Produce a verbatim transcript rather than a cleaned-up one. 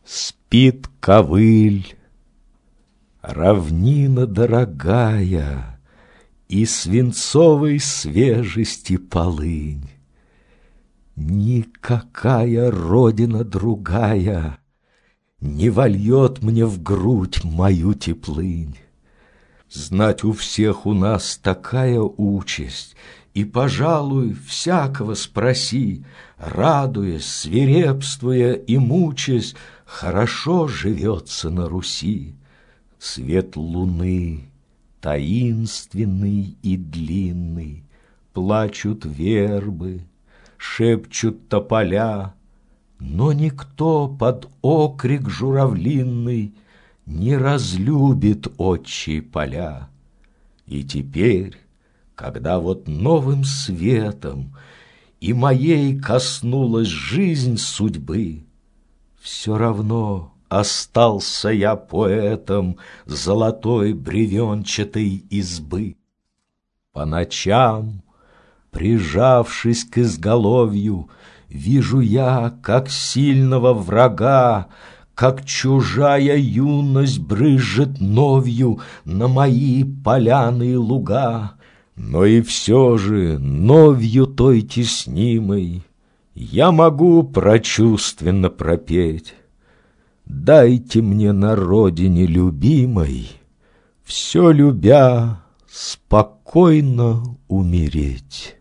Спит ковыль, равнина дорогая, и свинцовой свежести полынь. Никакая родина другая не вольет мне в грудь мою теплынь. Знать, у всех у нас такая участь, и, пожалуй, всякого спроси, радуясь, свирепствуя и мучаясь, хорошо живется на Руси. Свет луны таинственный и длинный, плачут вербы, шепчут тополя, но никто под окрик журавлиный не разлюбит отчие поля. И теперь, когда вот новым светом и моей коснулась жизнь судьбы, все равно остался я поэтом золотой бревенчатой избы. По ночам, прижавшись к изголовью, вижу я, как сильного врага, как чужая юность брызжет новью на мои поляны и луга. Но и все же новью той теснимой я могу прочувственно пропеть: дайте мне на родине любимой, все любя, спокойно умереть.